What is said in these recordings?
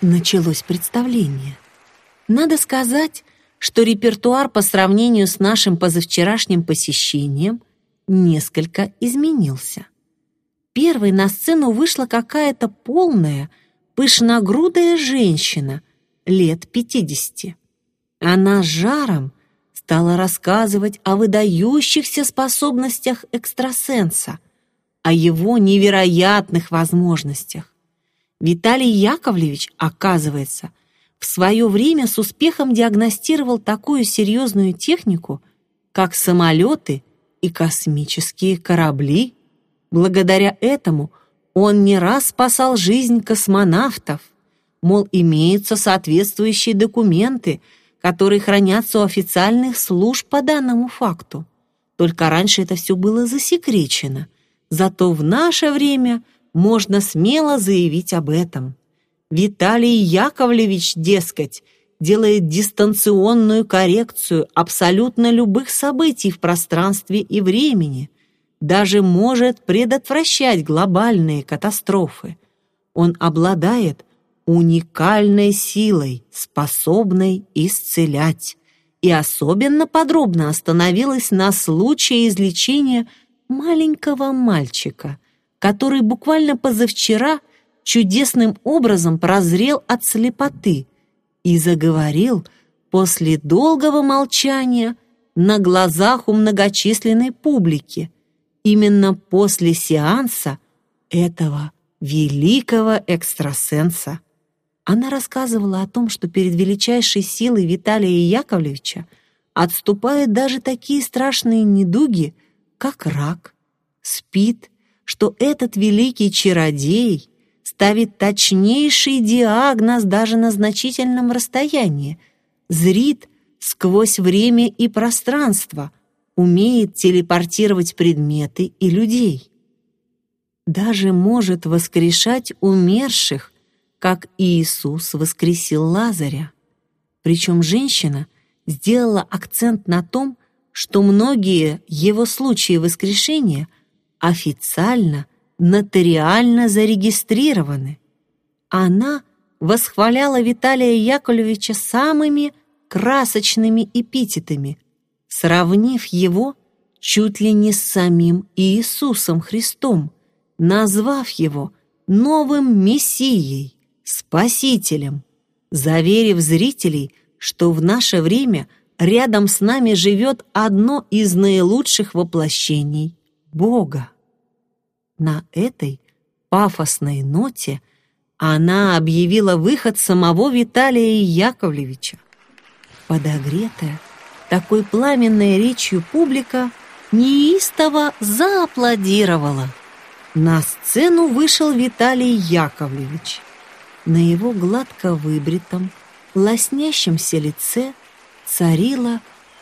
Началось представление. Надо сказать, что репертуар по сравнению с нашим позавчерашним посещением несколько изменился. Первой на сцену вышла какая-то полная, пышногрудая женщина лет 50. Она с жаром стала рассказывать о выдающихся способностях экстрасенса, о его невероятных возможностях. Виталий Яковлевич, оказывается, в свое время с успехом диагностировал такую серьезную технику, как самолеты и космические корабли. Благодаря этому он не раз спасал жизнь космонавтов. Мол, имеются соответствующие документы, которые хранятся у официальных служб по данному факту. Только раньше это все было засекречено. Зато в наше время можно смело заявить об этом. Виталий Яковлевич, дескать, делает дистанционную коррекцию абсолютно любых событий в пространстве и времени, даже может предотвращать глобальные катастрофы. Он обладает уникальной силой, способной исцелять, и особенно подробно остановилась на случае излечения маленького мальчика, который буквально позавчера чудесным образом прозрел от слепоты и заговорил после долгого молчания на глазах у многочисленной публики, именно после сеанса этого великого экстрасенса. Она рассказывала о том, что перед величайшей силой Виталия Яковлевича отступают даже такие страшные недуги, как рак, СПИД, что этот великий чародей ставит точнейший диагноз даже на значительном расстоянии, зрит сквозь время и пространство, умеет телепортировать предметы и людей. Даже может воскрешать умерших, как Иисус воскресил Лазаря. Причем женщина сделала акцент на том, что многие его случаи воскрешения официально, нотариально зарегистрированы. Она восхваляла Виталия Яковлевича самыми красочными эпитетами, сравнив его чуть ли не с самим Иисусом Христом, назвав его новым Мессией, Спасителем, заверив зрителей, что в наше время рядом с нами живет одно из наилучших воплощений Бога. На этой пафосной ноте она объявила выход самого Виталия Яковлевича. Подогретая такой пламенной речью публика неистово зааплодировала. На сцену вышел Виталий Яковлевич. На его гладко выбритом, лоснящемся лице царило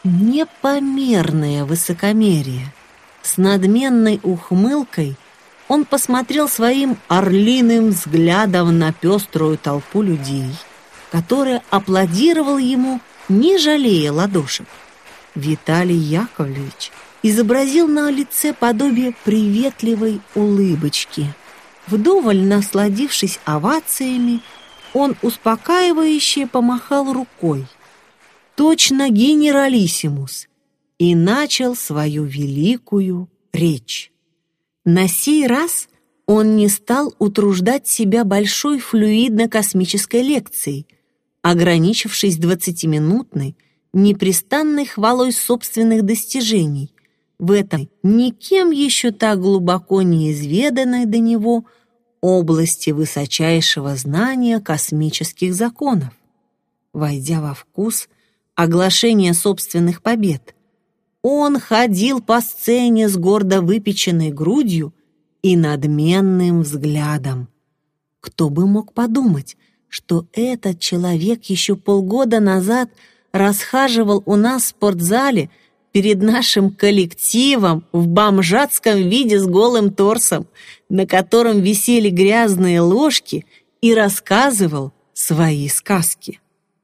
непомерное высокомерие. С надменной ухмылкой он посмотрел своим орлиным взглядом на пеструю толпу людей, которая аплодировала ему, не жалея ладошек. Виталий Яковлевич изобразил на лице подобие приветливой улыбочки. Вдоволь насладившись овациями, он успокаивающе помахал рукой, точно генералиссимус, и начал свою великую речь. На сей раз он не стал утруждать себя большой флюидно-космической лекцией, ограничившись 20-минутной, непрестанной хвалой собственных достижений в этой никем еще так глубоко не изведанной до него области высочайшего знания космических законов. Войдя во вкус оглашения собственных побед, он ходил по сцене с гордо выпеченной грудью и надменным взглядом. Кто бы мог подумать, что этот человек еще полгода назад расхаживал у нас в спортзале перед нашим коллективом в бомжатском виде с голым торсом, на котором висели грязные ложки, и рассказывал свои сказки.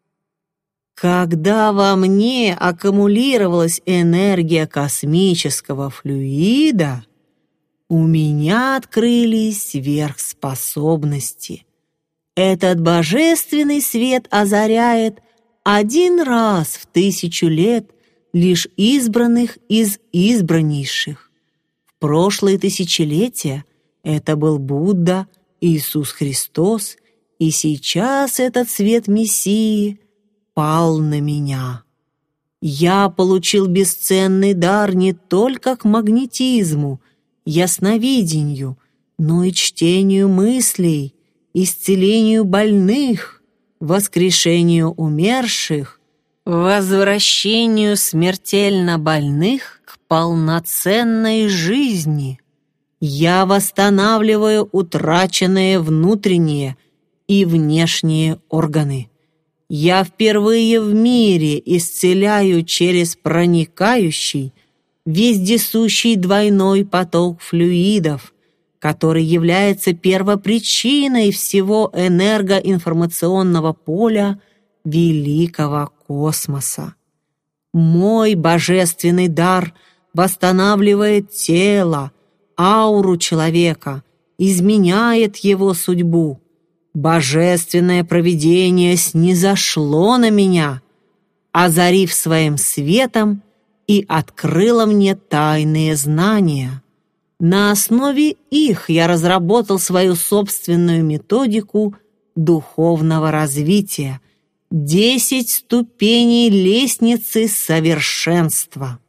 Когда во мне аккумулировалась энергия космического флюида, у меня открылись сверхспособности. Этот божественный свет озаряет один раз в 1000 лет лишь избранных из избраннейших. В прошлые тысячелетия это был Будда, Иисус Христос, и сейчас этот свет Мессии пал на меня. Я получил бесценный дар не только к магнетизму, ясновидению, но и чтению мыслей, исцелению больных, воскрешению умерших, возвращению смертельно больных к полноценной жизни. Я восстанавливаю утраченные внутренние и внешние органы. Я впервые в мире исцеляю через проникающий, вездесущий двойной поток флюидов, который является первопричиной всего энергоинформационного поля великого космоса. Мой божественный дар восстанавливает тело, ауру человека, изменяет его судьбу. Божественное провидение снизошло на меня, озарив своим светом и открыло мне тайные знания. На основе их я разработал свою собственную методику духовного развития, 10 ступеней лестницы совершенства.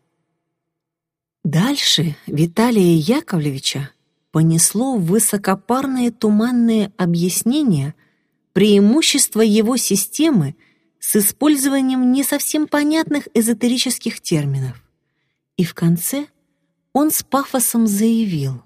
Дальше Виталия Яковлевича понесло в высокопарные туманные объяснения преимущества его системы с использованием не совсем понятных эзотерических терминов. И в конце он с пафосом заявил: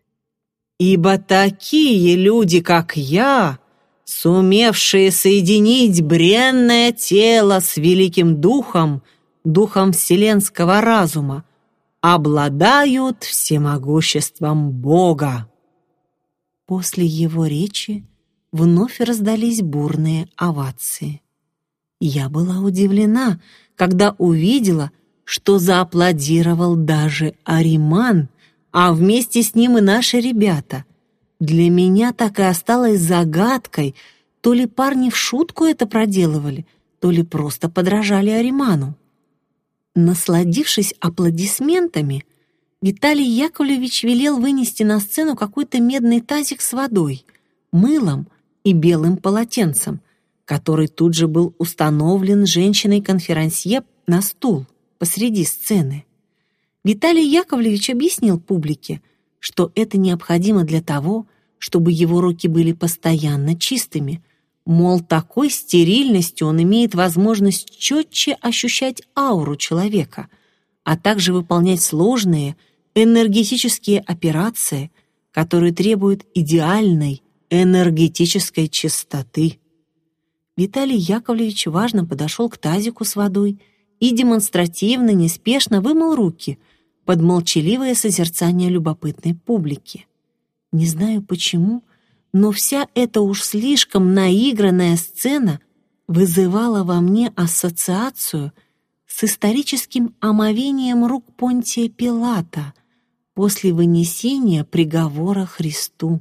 «Ибо такие люди, как я, сумевшие соединить бренное тело с великим духом, духом вселенского разума, обладают всемогуществом Бога». После его речи вновь раздались бурные овации. Я была удивлена, когда увидела, что зааплодировал даже Ариман, а вместе с ним и наши ребята. Для меня так и осталось загадкой, то ли парни в шутку это проделывали, то ли просто подражали Ариману. Насладившись аплодисментами, Виталий Яковлевич велел вынести на сцену какой-то медный тазик с водой, мылом и белым полотенцем, который тут же был установлен женщиной-конферансье на стул посреди сцены. Виталий Яковлевич объяснил публике, что это необходимо для того, чтобы его руки были постоянно чистыми, мол, такой стерильностью он имеет возможность четче ощущать ауру человека, а также выполнять сложные энергетические операции, которые требуют идеальной энергетической чистоты. Виталий Яковлевич важно подошел к тазику с водой и демонстративно, неспешно вымыл руки под молчаливое созерцание любопытной публики. Не знаю почему, но вся эта уж слишком наигранная сцена вызывала во мне ассоциацию с историческим омовением рук Понтия Пилата после вынесения приговора Христу.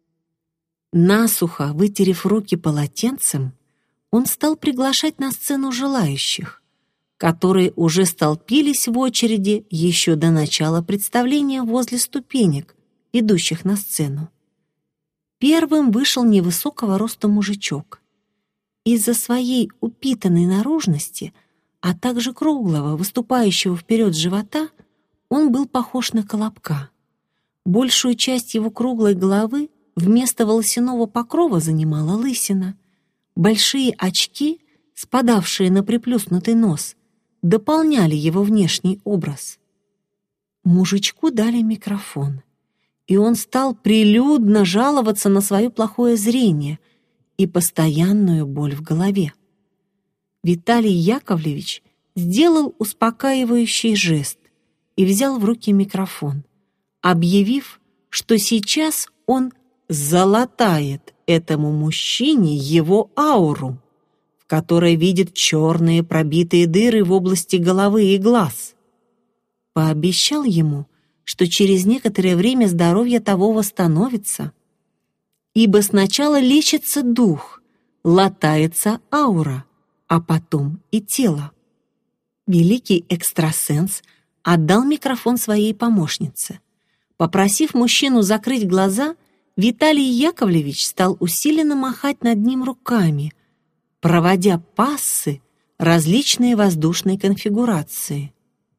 Насухо вытерев руки полотенцем, он стал приглашать на сцену желающих, которые уже столпились в очереди еще до начала представления возле ступенек, идущих на сцену. Первым вышел невысокого роста мужичок. Из-за своей упитанной наружности, а также круглого, выступающего вперед живота, он был похож на колобка. Большую часть его круглой головы вместо волосяного покрова занимала лысина. Большие очки, спадавшие на приплюснутый нос, дополняли его внешний образ. Мужичку дали микрофон, и он стал прилюдно жаловаться на свое плохое зрение и постоянную боль в голове. Виталий Яковлевич сделал успокаивающий жест и взял в руки микрофон, объявив, что сейчас он залатает этому мужчине его ауру, в которой видит черные пробитые дыры в области головы и глаз. Пообещал ему, что через некоторое время здоровье того восстановится. ибо сначала лечится дух, латается аура, а потом и тело. Великий экстрасенс отдал микрофон своей помощнице. Попросив мужчину закрыть глаза, Виталий Яковлевич стал усиленно махать над ним руками, проводя пассы различные воздушные конфигурации.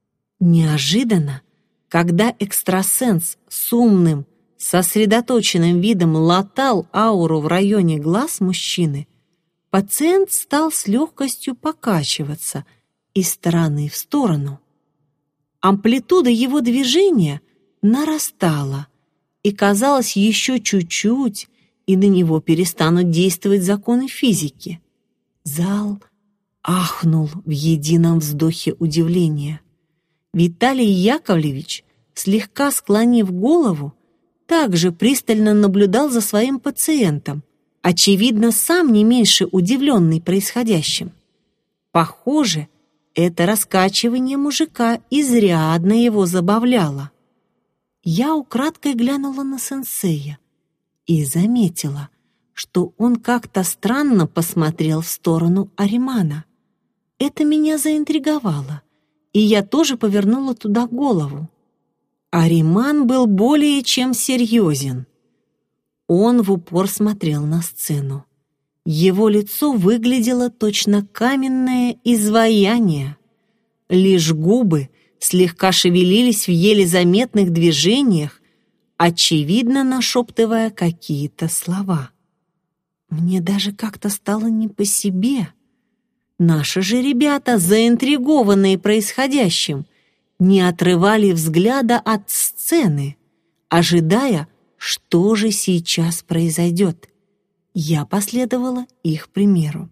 Неожиданно, когда экстрасенс с умным, сосредоточенным видом латал ауру в районе глаз мужчины, пациент стал с легкостью покачиваться из стороны в сторону. Амплитуда его движения нарастала, и казалось, еще чуть-чуть, и на него перестанут действовать законы физики. Зал ахнул в едином вздохе удивления. Виталий Яковлевич, слегка склонив голову, также пристально наблюдал за своим пациентом, очевидно, сам не меньше удивленный происходящим. Похоже, это раскачивание мужика изрядно его забавляло. Я украдкой глянула на сенсея и заметила, что он как-то странно посмотрел в сторону Аримана. Это меня заинтриговало, и я тоже повернула туда голову. Ариман был более чем серьезен. Он в упор смотрел на сцену. Его лицо выглядело точно каменное изваяние. Лишь губы слегка шевелились в еле заметных движениях, очевидно нашептывая какие-то слова. Мне даже как-то стало не по себе. Наши же ребята, заинтригованные происходящим, не отрывали взгляда от сцены, ожидая, что же сейчас произойдет. Я последовала их примеру.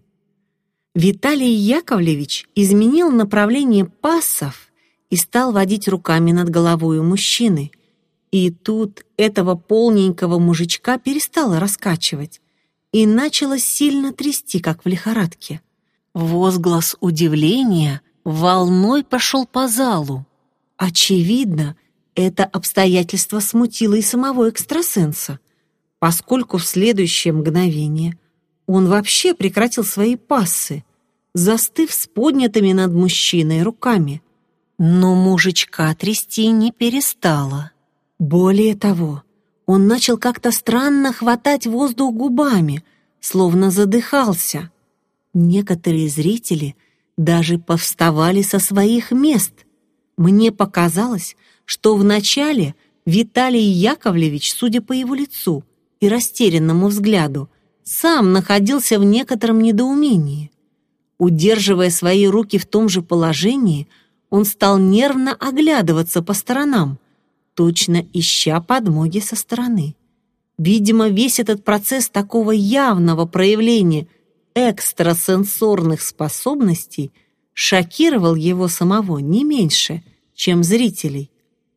Виталий Яковлевич изменил направление пассов и стал водить руками над головой у мужчины. И тут этого полненького мужичка перестало раскачивать и начало сильно трясти, как в лихорадке. Возглас удивления волной пошел по залу. Очевидно, это обстоятельство смутило и самого экстрасенса, поскольку в следующее мгновение он вообще прекратил свои пассы, застыв с поднятыми над мужчиной руками. Но мужичка трясти не перестало. Более того, он начал как-то странно хватать воздух губами, словно задыхался. Некоторые зрители даже повставали со своих мест. Мне показалось, что вначале Виталий Яковлевич, судя по его лицу и растерянному взгляду, сам находился в некотором недоумении. Удерживая свои руки в том же положении, он стал нервно оглядываться по сторонам, точно ища подмоги со стороны. Видимо, весь этот процесс такого явного проявления экстрасенсорных способностей шокировал его самого не меньше, чем зрителей.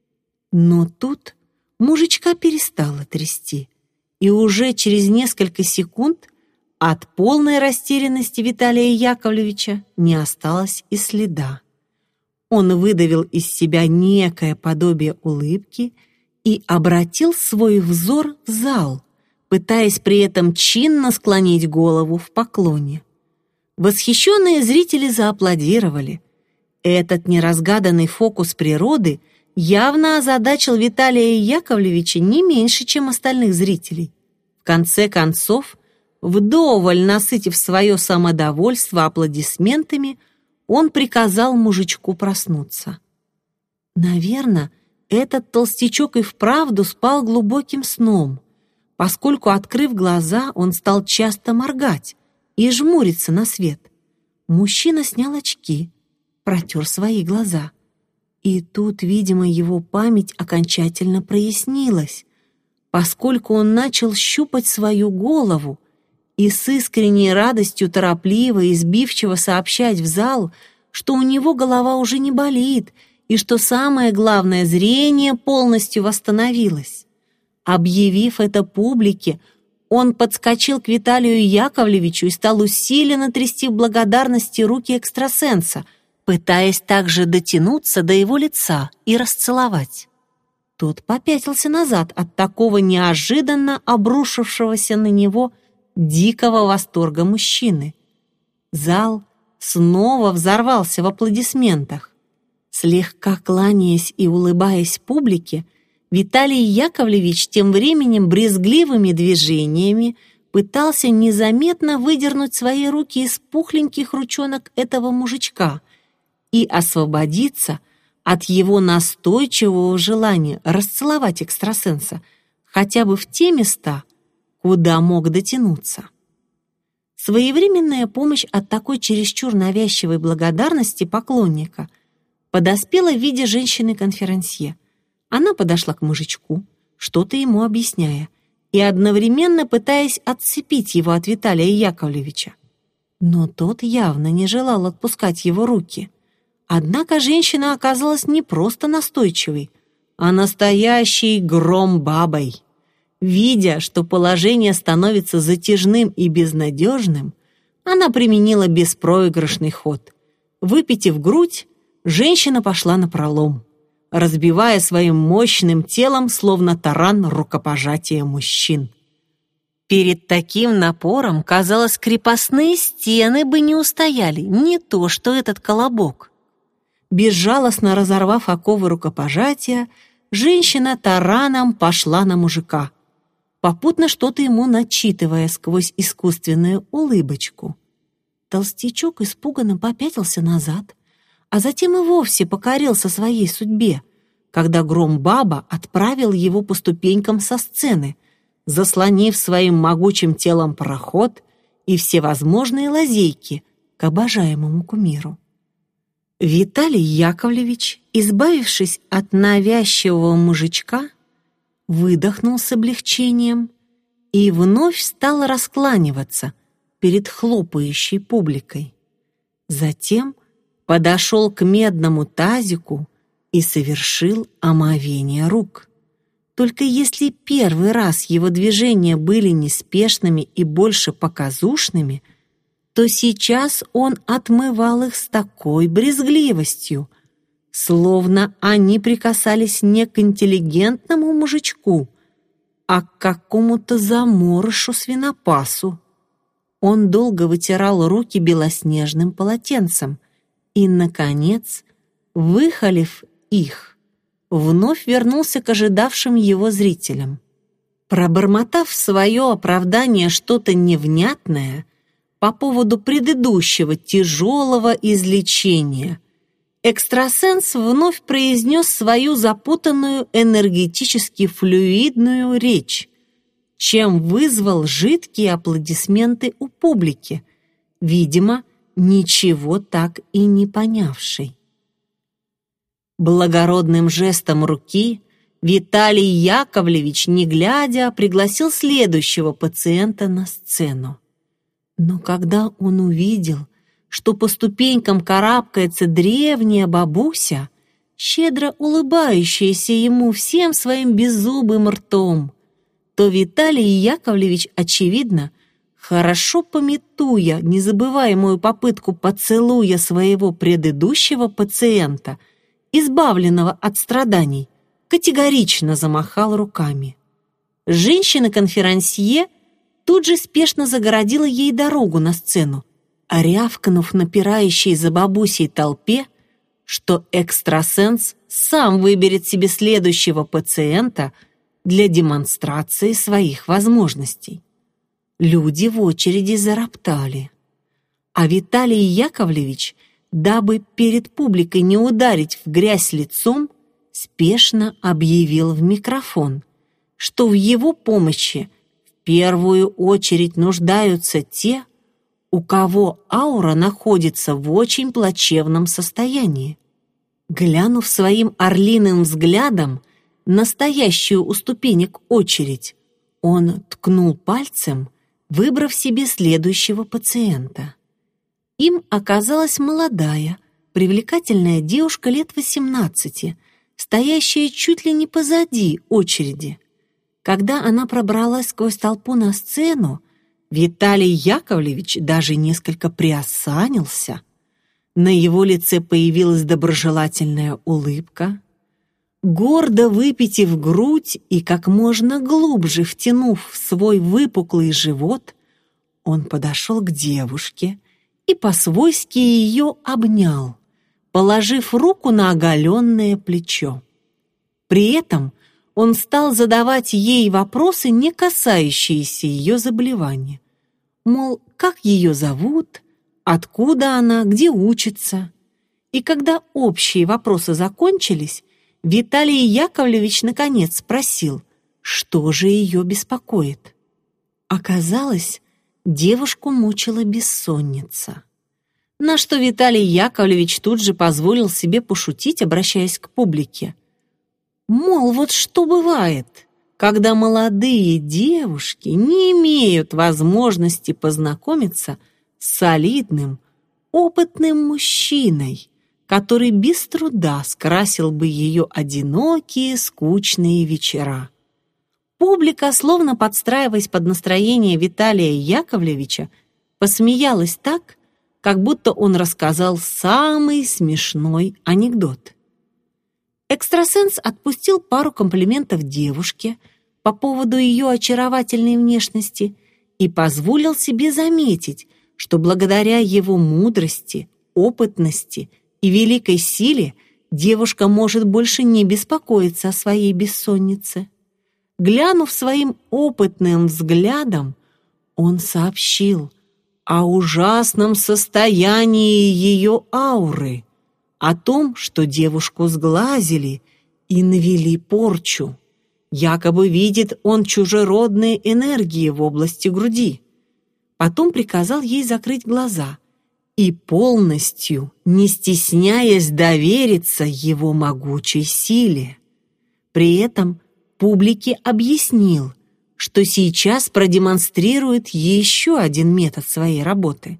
Но тут мужичка перестало трясти, и уже через несколько секунд от полной растерянности Виталия Яковлевича не осталось и следа. Он выдавил из себя некое подобие улыбки и обратил свой взор в зал, пытаясь при этом чинно склонить голову в поклоне. Восхищенные зрители зааплодировали. Этот неразгаданный фокус природы явно озадачил Виталия Яковлевича не меньше, чем остальных зрителей. В конце концов, вдоволь насытив свое самодовольство аплодисментами, он приказал мужичку проснуться. Наверное, этот толстячок и вправду спал глубоким сном, поскольку, открыв глаза, он стал часто моргать и жмуриться на свет. Мужчина снял очки, протер свои глаза. И тут, видимо, его память окончательно прояснилась, поскольку он начал щупать свою голову и с искренней радостью торопливо и сбивчиво сообщать в зал, что у него голова уже не болит и что самое главное, зрение полностью восстановилось. Объявив это публике, он подскочил к Виталию Яковлевичу и стал усиленно трясти в благодарности руки экстрасенса, пытаясь также дотянуться до его лица и расцеловать. Тот попятился назад от такого неожиданно обрушившегося на него дикого восторга мужчины. Зал снова взорвался в аплодисментах. Слегка кланяясь и улыбаясь публике, Виталий Яковлевич тем временем брезгливыми движениями пытался незаметно выдернуть свои руки из пухленьких ручонок этого мужичка и освободиться от его настойчивого желания расцеловать экстрасенса хотя бы в те места, куда мог дотянуться. Своевременная помощь от такой чересчур навязчивой благодарности поклонника подоспела в виде женщины-конферансье. Она подошла к мужичку, что-то ему объясняя, и одновременно пытаясь отцепить его от Виталия Яковлевича. Но тот явно не желал отпускать его руки. Однако женщина оказалась не просто настойчивой, а настоящей громбабой. Видя, что положение становится затяжным и безнадежным, она применила беспроигрышный ход. Выпитив грудь, женщина пошла напролом, разбивая своим мощным телом, словно таран, рукопожатия мужчин. Перед таким напором, казалось, крепостные стены бы не устояли, не то что этот колобок. Безжалостно разорвав оковы рукопожатия, женщина тараном пошла на мужика, попутно что-то ему начитывая сквозь искусственную улыбочку. Толстячок испуганно попятился назад, а затем и вовсе покорился своей судьбе, когда Громбаба отправил его по ступенькам со сцены, заслонив своим могучим телом проход и всевозможные лазейки к обожаемому кумиру. Виталий Яковлевич, избавившись от навязчивого мужичка, выдохнул с облегчением и вновь стал раскланиваться перед хлопающей публикой. Затем подошел к медному тазику и совершил омовение рук. Только если первый раз его движения были неспешными и больше показушными, то сейчас он отмывал их с такой брезгливостью, словно они прикасались не к интеллигентному мужичку, а к какому-то заморышу-свинопасу. Он долго вытирал руки белоснежным полотенцем и, наконец, выхолив их, вновь вернулся к ожидавшим его зрителям. Пробормотав в свое оправдание что-то невнятное по поводу предыдущего тяжелого излечения, экстрасенс вновь произнес свою запутанную энергетически флюидную речь, чем вызвал жидкие аплодисменты у публики, видимо, ничего так и не понявшей. Благородным жестом руки Виталий Яковлевич, не глядя, пригласил следующего пациента на сцену. Но когда он увидел, что по ступенькам карабкается древняя бабуся, щедро улыбающаяся ему всем своим беззубым ртом, то Виталий Яковлевич, очевидно, хорошо памятуя незабываемую попытку поцелуя своего предыдущего пациента, избавленного от страданий, категорично замахал руками. Женщина-конферансье тут же спешно загородила ей дорогу на сцену, рявкнув напирающей за бабусей толпе, что экстрасенс сам выберет себе следующего пациента для демонстрации своих возможностей. Люди в очереди зароптали. А Виталий Яковлевич, дабы перед публикой не ударить в грязь лицом, спешно объявил в микрофон, что в его помощи в первую очередь нуждаются те, у кого аура находится в очень плачевном состоянии. Глянув своим орлиным взглядом на стоящую у ступенек очередь, он ткнул пальцем, выбрав себе следующего пациента. Им оказалась молодая, привлекательная девушка лет 18, стоящая чуть ли не позади очереди. Когда она пробралась сквозь толпу на сцену, Виталий Яковлевич даже несколько приосанился. На его лице появилась доброжелательная улыбка, Гордо выпитив грудь и как можно глубже втянув в свой выпуклый живот, он подошел к девушке и по-свойски ее обнял, положив руку на оголенное плечо. При этом он стал задавать ей вопросы, не касающиеся ее заболевания. Мол, как ее зовут, откуда она, где учится. И когда общие вопросы закончились, Виталий Яковлевич наконец спросил, что же ее беспокоит. Оказалось, девушку мучила бессонница. На что Виталий Яковлевич тут же позволил себе пошутить, обращаясь к публике. Мол, вот что бывает, когда молодые девушки не имеют возможности познакомиться с солидным, опытным мужчиной, который без труда скрасил бы ее одинокие, скучные вечера. Публика, словно подстраиваясь под настроение Виталия Яковлевича, посмеялась так, как будто он рассказал самый смешной анекдот. Экстрасенс отпустил пару комплиментов девушке по поводу ее очаровательной внешности и позволил себе заметить, что благодаря его мудрости, опытности и великой силе девушка может больше не беспокоиться о своей бессоннице. Глянув своим опытным взглядом, он сообщил о ужасном состоянии ее ауры, о том, что девушку сглазили и навели порчу. Якобы видит он чужеродные энергии в области груди. Потом приказал ей закрыть глаза и полностью, не стесняясь, довериться его могучей силе. При этом публике объяснил, что сейчас продемонстрирует еще один метод своей работы.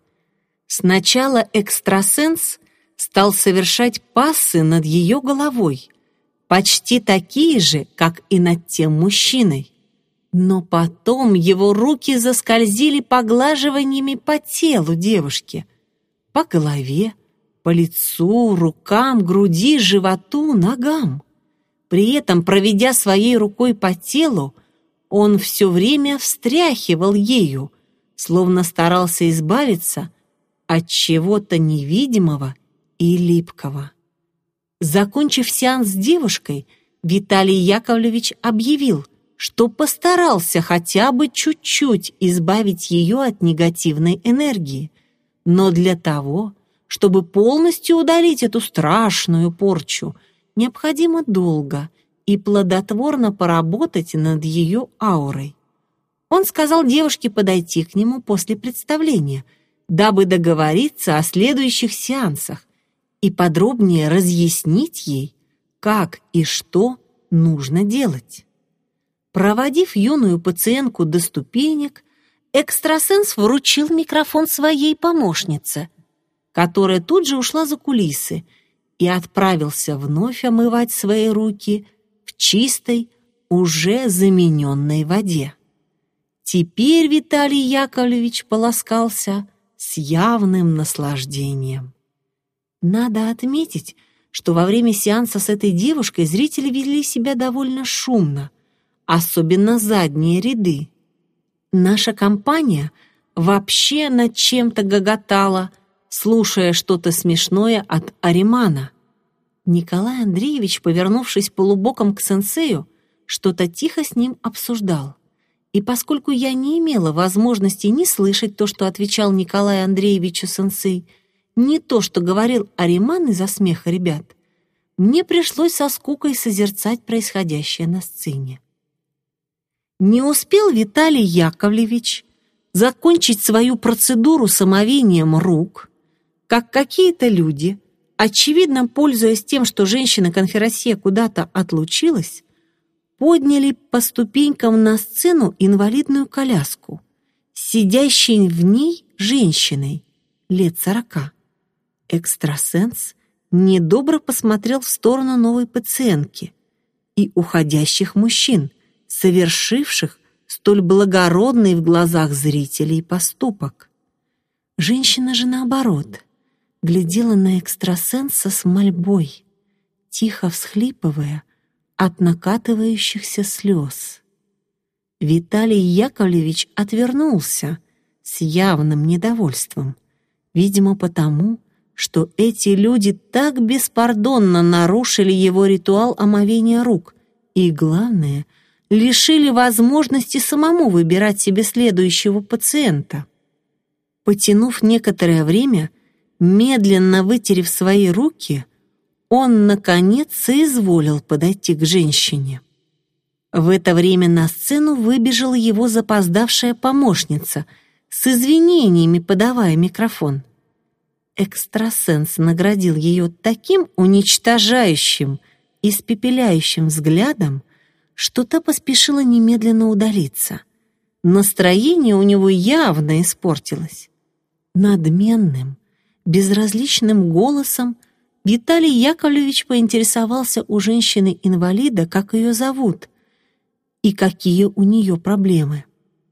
Сначала экстрасенс стал совершать пассы над ее головой, почти такие же, как и над тем мужчиной. Но потом его руки заскользили поглаживаниями по телу девушки, по голове, по лицу, рукам, груди, животу, ногам. При этом, проведя своей рукой по телу, он все время встряхивал ею, словно старался избавиться от чего-то невидимого и липкого. Закончив сеанс с девушкой, Виталий Яковлевич объявил, что постарался хотя бы чуть-чуть избавить ее от негативной энергии, но для того, чтобы полностью удалить эту страшную порчу, необходимо долго и плодотворно поработать над ее аурой. Он сказал девушке подойти к нему после представления, дабы договориться о следующих сеансах и подробнее разъяснить ей, как и что нужно делать. Проводив юную пациентку до ступенек, экстрасенс вручил микрофон своей помощнице, которая тут же ушла за кулисы и отправился вновь омывать свои руки в чистой, уже замененной воде. Теперь Виталий Яковлевич полоскался с явным наслаждением. Надо отметить, что во время сеанса с этой девушкой зрители вели себя довольно шумно, особенно задние ряды. Наша компания вообще над чем-то гоготала, слушая что-то смешное от Аримана. Николай Андреевич, повернувшись полубоком к сенсею, что-то тихо с ним обсуждал. И поскольку я не имела возможности ни слышать то, что отвечал Николай Андреевичу сенсей, ни то, что говорил Ариман из-за смеха ребят, мне пришлось со скукой созерцать происходящее на сцене. Не успел Виталий Яковлевич закончить свою процедуру с омовением рук, как какие-то люди, очевидно пользуясь тем, что женщина-конферансье куда-то отлучилась, подняли по ступенькам на сцену инвалидную коляску, сидящей в ней женщиной лет 40. Экстрасенс недобро посмотрел в сторону новой пациентки и уходящих мужчин, совершивших столь благородный в глазах зрителей поступок. Женщина же, наоборот, глядела на экстрасенса с мольбой, тихо всхлипывая, от накатывающихся слез. Виталий Яковлевич отвернулся с явным недовольством, видимо, потому, что эти люди так беспардонно нарушили его ритуал омовения рук и, главное, лишили возможности самому выбирать себе следующего пациента. Потянув некоторое время, медленно вытерев свои руки, он, наконец, соизволил подойти к женщине. В это время на сцену выбежала его запоздавшая помощница, с извинениями подавая микрофон. Экстрасенс наградил ее таким уничтожающим, испепеляющим взглядом, что та поспешила немедленно удалиться. Настроение у него явно испортилось. Надменным, безразличным голосом Виталий Яковлевич поинтересовался у женщины-инвалида, как ее зовут и какие у нее проблемы.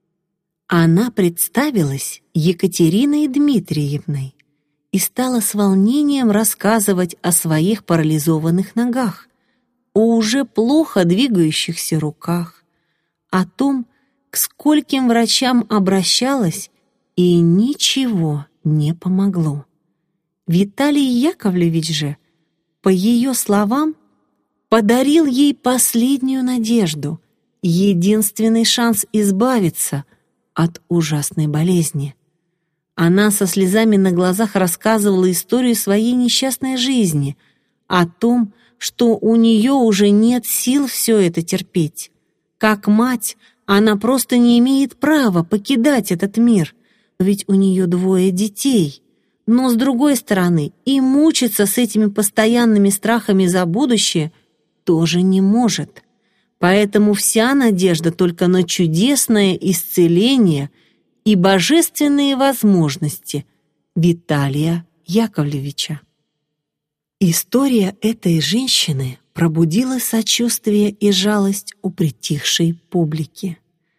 Она представилась Екатериной Дмитриевной и стала с волнением рассказывать о своих парализованных ногах, о уже плохо двигающихся руках, о том, к скольким врачам обращалась, и ничего не помогло. Виталий Яковлевич же, по ее словам, подарил ей последнюю надежду, единственный шанс избавиться от ужасной болезни. Она со слезами на глазах рассказывала историю своей несчастной жизни, о том, что у нее уже нет сил все это терпеть. Как мать, она просто не имеет права покидать этот мир, ведь у нее 2 детей. Но, с другой стороны, и мучиться с этими постоянными страхами за будущее тоже не может. Поэтому вся надежда только на чудесное исцеление и божественные возможности Виталия Яковлевича. История этой женщины пробудила сочувствие и жалость у притихшей публики.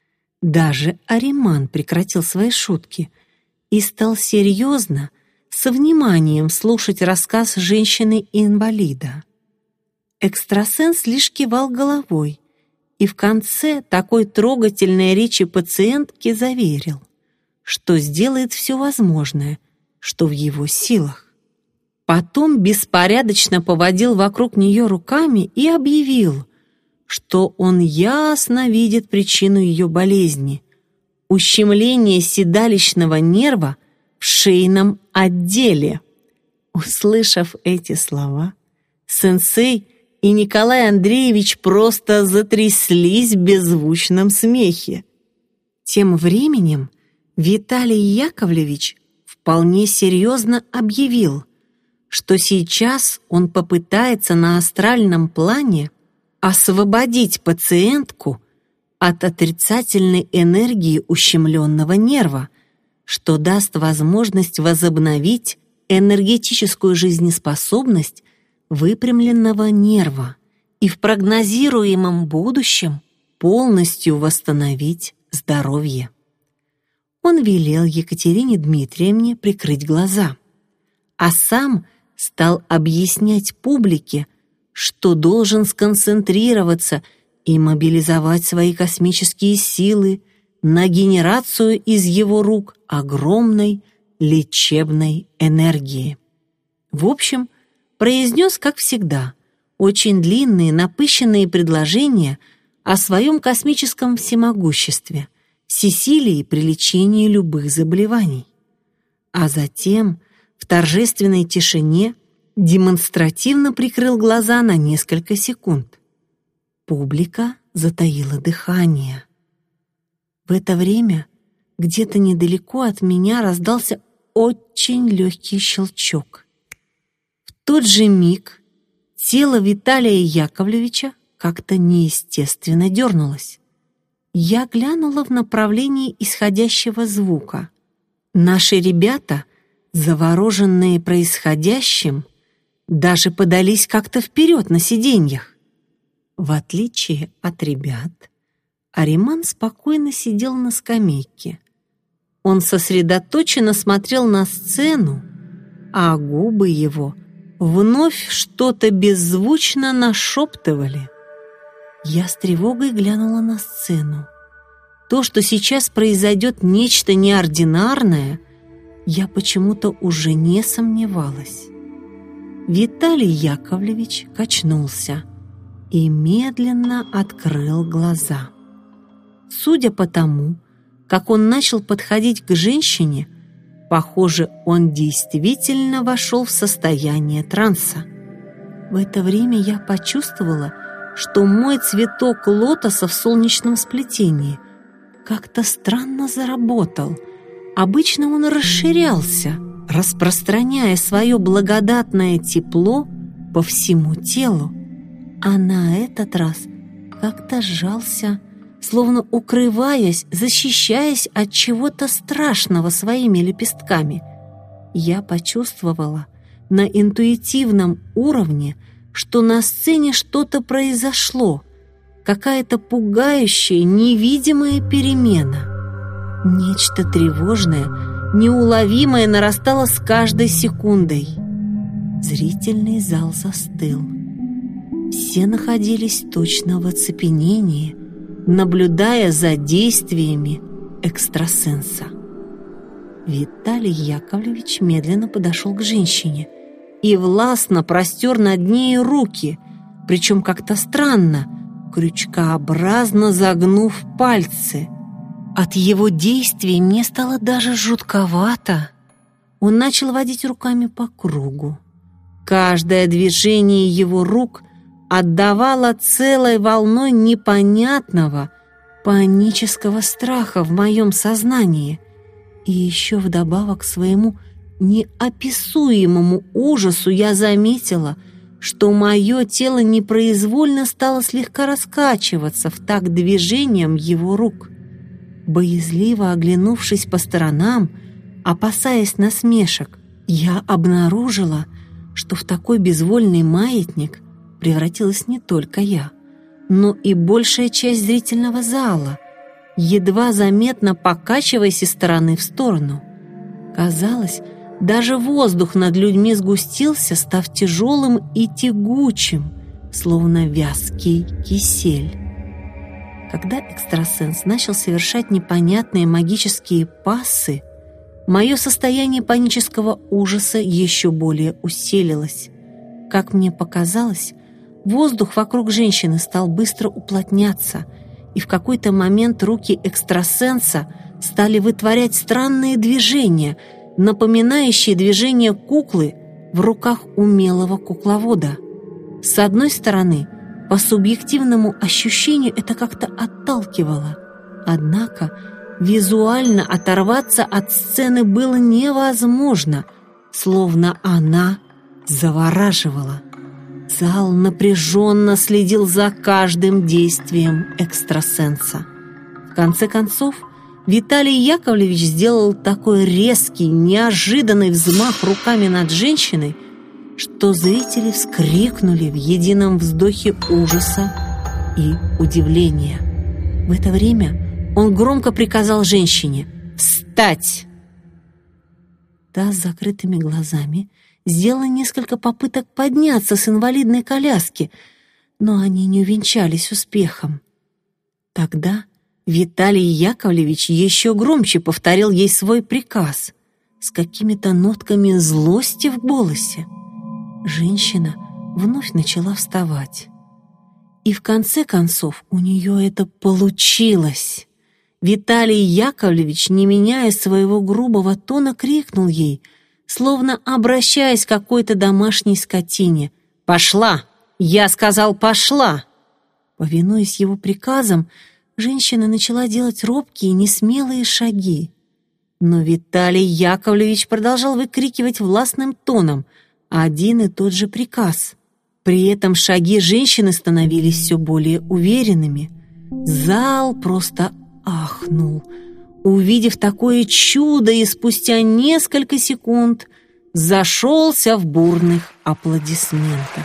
Даже Ариман прекратил свои шутки и стал серьезно, со вниманием слушать рассказ женщины-инвалида. Экстрасенс лишь кивал головой и в конце такой трогательной речи пациентки заверил, что сделает все возможное, что в его силах. Потом беспорядочно поводил вокруг нее руками и объявил, что он ясно видит причину ее болезни – ущемление седалищного нерва в шейном отделе. Услышав эти слова, сенсей и Николай Андреевич просто затряслись в беззвучном смехе. Тем временем Виталий Яковлевич вполне серьезно объявил, что сейчас он попытается на астральном плане освободить пациентку от отрицательной энергии ущемленного нерва, что даст возможность возобновить энергетическую жизнеспособность выпрямленного нерва и в прогнозируемом будущем полностью восстановить здоровье. Он велел Екатерине Дмитриевне прикрыть глаза, а сам стал объяснять публике, что должен сконцентрироваться и мобилизовать свои космические силы на генерацию из его рук огромной лечебной энергии. В общем, произнес, как всегда, очень длинные, напыщенные предложения о своем космическом всемогуществе, всесилии при лечении любых заболеваний. А затем в торжественной тишине демонстративно прикрыл глаза на несколько секунд. Публика затаила дыхание. В это время где-то недалеко от меня раздался очень легкий щелчок. В тот же миг тело Виталия Яковлевича как-то неестественно дернулось. Я глянула в направлении исходящего звука. Наши ребята, завороженные происходящим, даже подались как-то вперед на сиденьях. В отличие от ребят, Ариман спокойно сидел на скамейке. Он сосредоточенно смотрел на сцену, а губы его вновь что-то беззвучно нашептывали. Я с тревогой глянула на сцену. То, что сейчас произойдет нечто неординарное, я почему-то уже не сомневалась. Виталий Яковлевич качнулся и медленно открыл глаза. Судя по тому, как он начал подходить к женщине, похоже, он действительно вошел в состояние транса. В это время я почувствовала, что мой цветок лотоса в солнечном сплетении как-то странно заработал. Обычно он расширялся, распространяя свое благодатное тепло по всему телу, а на этот раз как-то сжался, словно укрываясь, защищаясь от чего-то страшного своими лепестками. Я почувствовала на интуитивном уровне, что на сцене что-то произошло, какая-то пугающая, невидимая перемена. Нечто тревожное, неуловимое нарастало с каждой секундой. Зрительный зал застыл. Все находились точно в оцепенении, наблюдая за действиями экстрасенса. Виталий Яковлевич медленно подошел к женщине и властно простер над ней руки, причем как-то странно, крючкообразно загнув пальцы. От его действий мне стало даже жутковато. Он начал водить руками по кругу. Каждое движение его рук отдавало целой волной непонятного, панического страха в моем сознании. И еще вдобавок к своему неописуемому ужасу я заметила, что мое тело непроизвольно стало слегка раскачиваться в такт движением его рук. Боязливо оглянувшись по сторонам, опасаясь насмешек, я обнаружила, что в такой безвольный маятник превратилась не только я, но и большая часть зрительного зала, едва заметно покачиваясь из стороны в сторону. Казалось, даже воздух над людьми сгустился, став тяжелым и тягучим, словно вязкий кисель. Когда экстрасенс начал совершать непонятные магические пассы, мое состояние панического ужаса еще более усилилось. Как мне показалось, воздух вокруг женщины стал быстро уплотняться, и в какой-то момент руки экстрасенса стали вытворять странные движения, напоминающие движения куклы в руках умелого кукловода. С одной стороны, по субъективному ощущению это как-то отталкивало, однако визуально оторваться от сцены было невозможно, словно она завораживала. Зал напряженно следил за каждым действием экстрасенса. В конце концов, Виталий Яковлевич сделал такой резкий, неожиданный взмах руками над женщиной, что зрители вскрикнули в едином вздохе ужаса и удивления. В это время он громко приказал женщине «Встать!». Та с закрытыми глазами сделала несколько попыток подняться с инвалидной коляски, но они не увенчались успехом. Тогда Виталий Яковлевич еще громче повторил ей свой приказ с какими-то нотками злости в голосе. Женщина вновь начала вставать. И в конце концов у нее это получилось. Виталий Яковлевич, не меняя своего грубого тона, крикнул ей, словно обращаясь к какой-то домашней скотине: «Пошла! Я сказал, пошла!» Повинуясь его приказам, женщина начала делать робкие, несмелые шаги. Но Виталий Яковлевич продолжал выкрикивать властным тоном один и тот же приказ. При этом шаги женщины становились все более уверенными. Зал просто ахнул, увидев такое чудо, и спустя несколько секунд зашелся в бурных аплодисментах.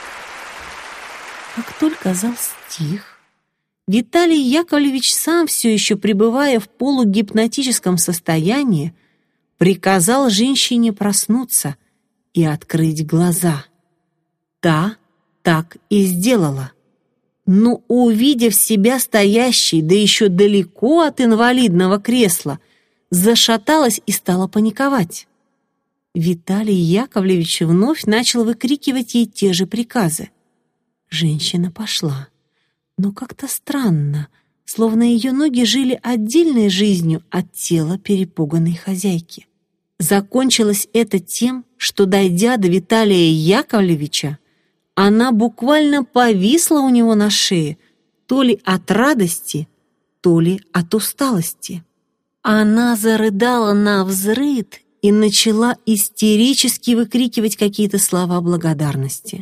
Как только зал стих, Виталий Яковлевич, сам все еще пребывая в полугипнотическом состоянии, приказал женщине проснуться и открыть глаза. Та так и сделала. но, увидев себя стоящей, да еще далеко от инвалидного кресла, зашаталась и стала паниковать. Виталий Яковлевич вновь начал выкрикивать ей те же приказы. Женщина пошла, но как-то странно, словно ее ноги жили отдельной жизнью от тела перепуганной хозяйки. Закончилось это тем, что, дойдя до Виталия Яковлевича, она буквально повисла у него на шее, то ли от радости, то ли от усталости. Она зарыдала навзрыд и начала истерически выкрикивать какие-то слова благодарности.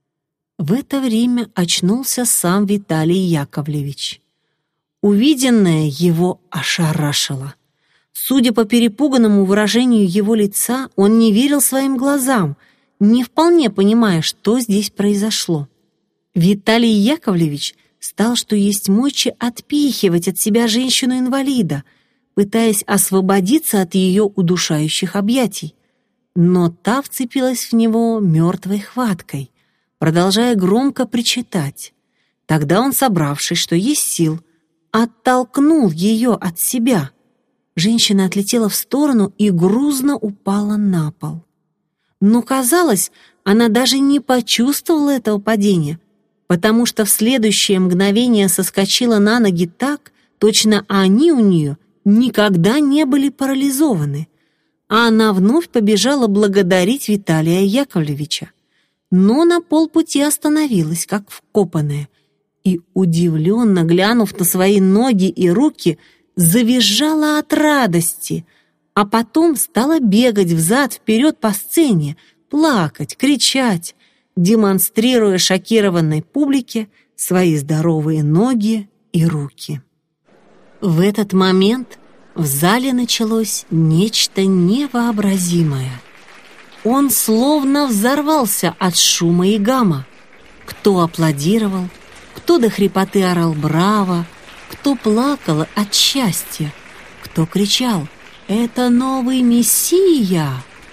В это время очнулся сам Виталий Яковлевич. Увиденное его ошарашило. Судя по перепуганному выражению его лица, он не верил своим глазам, не вполне понимая, что здесь произошло. Виталий Яковлевич стал, что есть мочи, отпихивать от себя женщину-инвалида, пытаясь освободиться от ее удушающих объятий. Но та вцепилась в него мертвой хваткой, продолжая громко причитать. Тогда он, собравшись, что есть сил, оттолкнул ее от себя. Женщина отлетела в сторону и грузно упала на пол. Но, казалось, она даже не почувствовала этого падения, потому что в следующее мгновение соскочила на ноги так, точно они у нее никогда не были парализованы. А она вновь побежала благодарить Виталия Яковлевича. Но на полпути остановилась, как вкопанная, и, удивленно глянув на свои ноги и руки, завизжала от радости, а потом стала бегать взад-вперед по сцене, плакать, кричать, демонстрируя шокированной публике свои здоровые ноги и руки. В этот момент в зале началось нечто невообразимое. Он словно взорвался от шума и гамма. Кто аплодировал, кто до хрипоты орал «Браво!», кто плакал от счастья, кто кричал «Это новый Мессия!».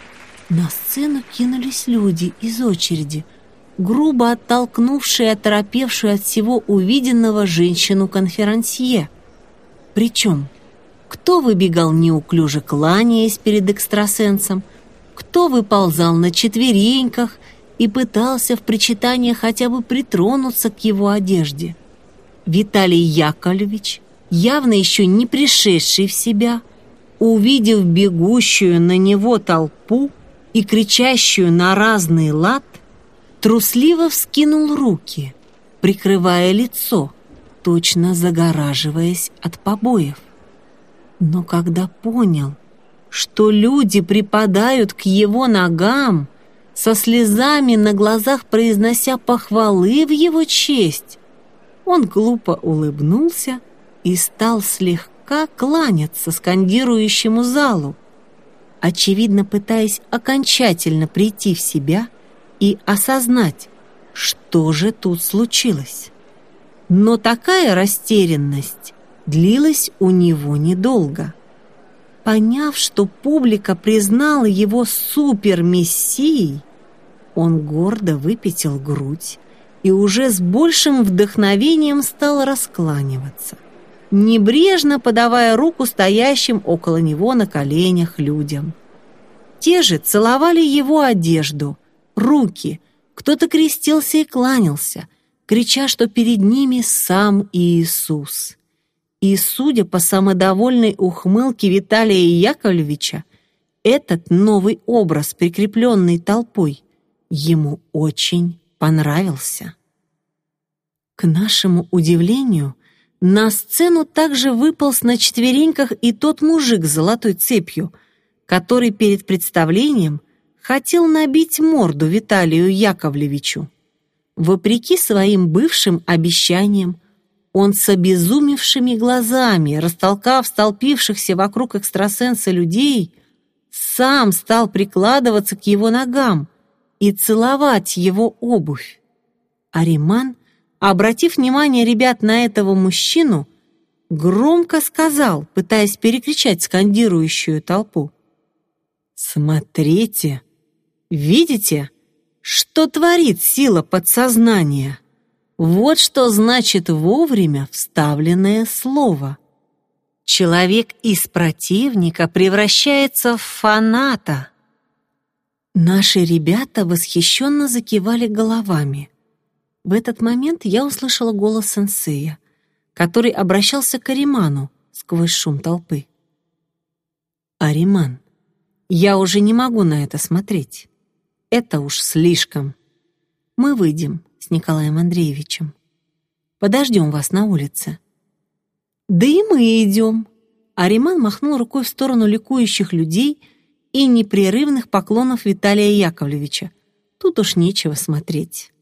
На сцену кинулись люди из очереди, грубо оттолкнувшие оторопевшую от всего увиденного женщину-конферансье. Причем, кто выбегал неуклюже кланяясь перед экстрасенсом, кто выползал на четвереньках и пытался в причитании хотя бы притронуться к его одежде. Виталий Яковлевич, явно еще не пришедший в себя, увидев бегущую на него толпу и кричащую на разный лад, трусливо вскинул руки, прикрывая лицо, точно загораживаясь от побоев. Но когда понял, что люди припадают к его ногам, со слезами на глазах произнося похвалы в его честь, он глупо улыбнулся и стал слегка кланяться скандирующему залу, очевидно пытаясь окончательно прийти в себя и осознать, что же тут случилось. Но такая растерянность длилась у него недолго. Поняв, что публика признала его супермессией, он гордо выпятил грудь и уже с большим вдохновением стал раскланиваться, небрежно подавая руку стоящим около него на коленях людям. Те же целовали его одежду, руки, кто-то крестился и кланялся, крича, что перед ними сам Иисус. И, судя по самодовольной ухмылке Виталия Яковлевича, этот новый образ, прикрепленный толпой, ему очень понравился. К нашему удивлению, на сцену также выполз на четвереньках и тот мужик с золотой цепью, который перед представлением хотел набить морду Виталию Яковлевичу. Вопреки своим бывшим обещаниям, он с обезумевшими глазами, растолкав столпившихся вокруг экстрасенса людей, сам стал прикладываться к его ногам и целовать его обувь. Ариман, обратив внимание ребят на этого мужчину, громко сказал, пытаясь перекричать скандирующую толпу: «Смотрите, видите, что творит сила подсознания? Вот что значит вовремя вставленное слово. Человек из противника превращается в фаната. Наши ребята восхищенно закивали головами. В этот момент я услышала голос сенсея, который обращался к Ариману сквозь шум толпы. «Ариман, я уже не могу на это смотреть. Это уж слишком. Мы выйдем с Николаем Андреевичем. Подождем вас на улице». «Да и мы идем». Ариман махнул рукой в сторону ликующих людей и непрерывных поклонов Виталия Яковлевича. Тут уж нечего смотреть.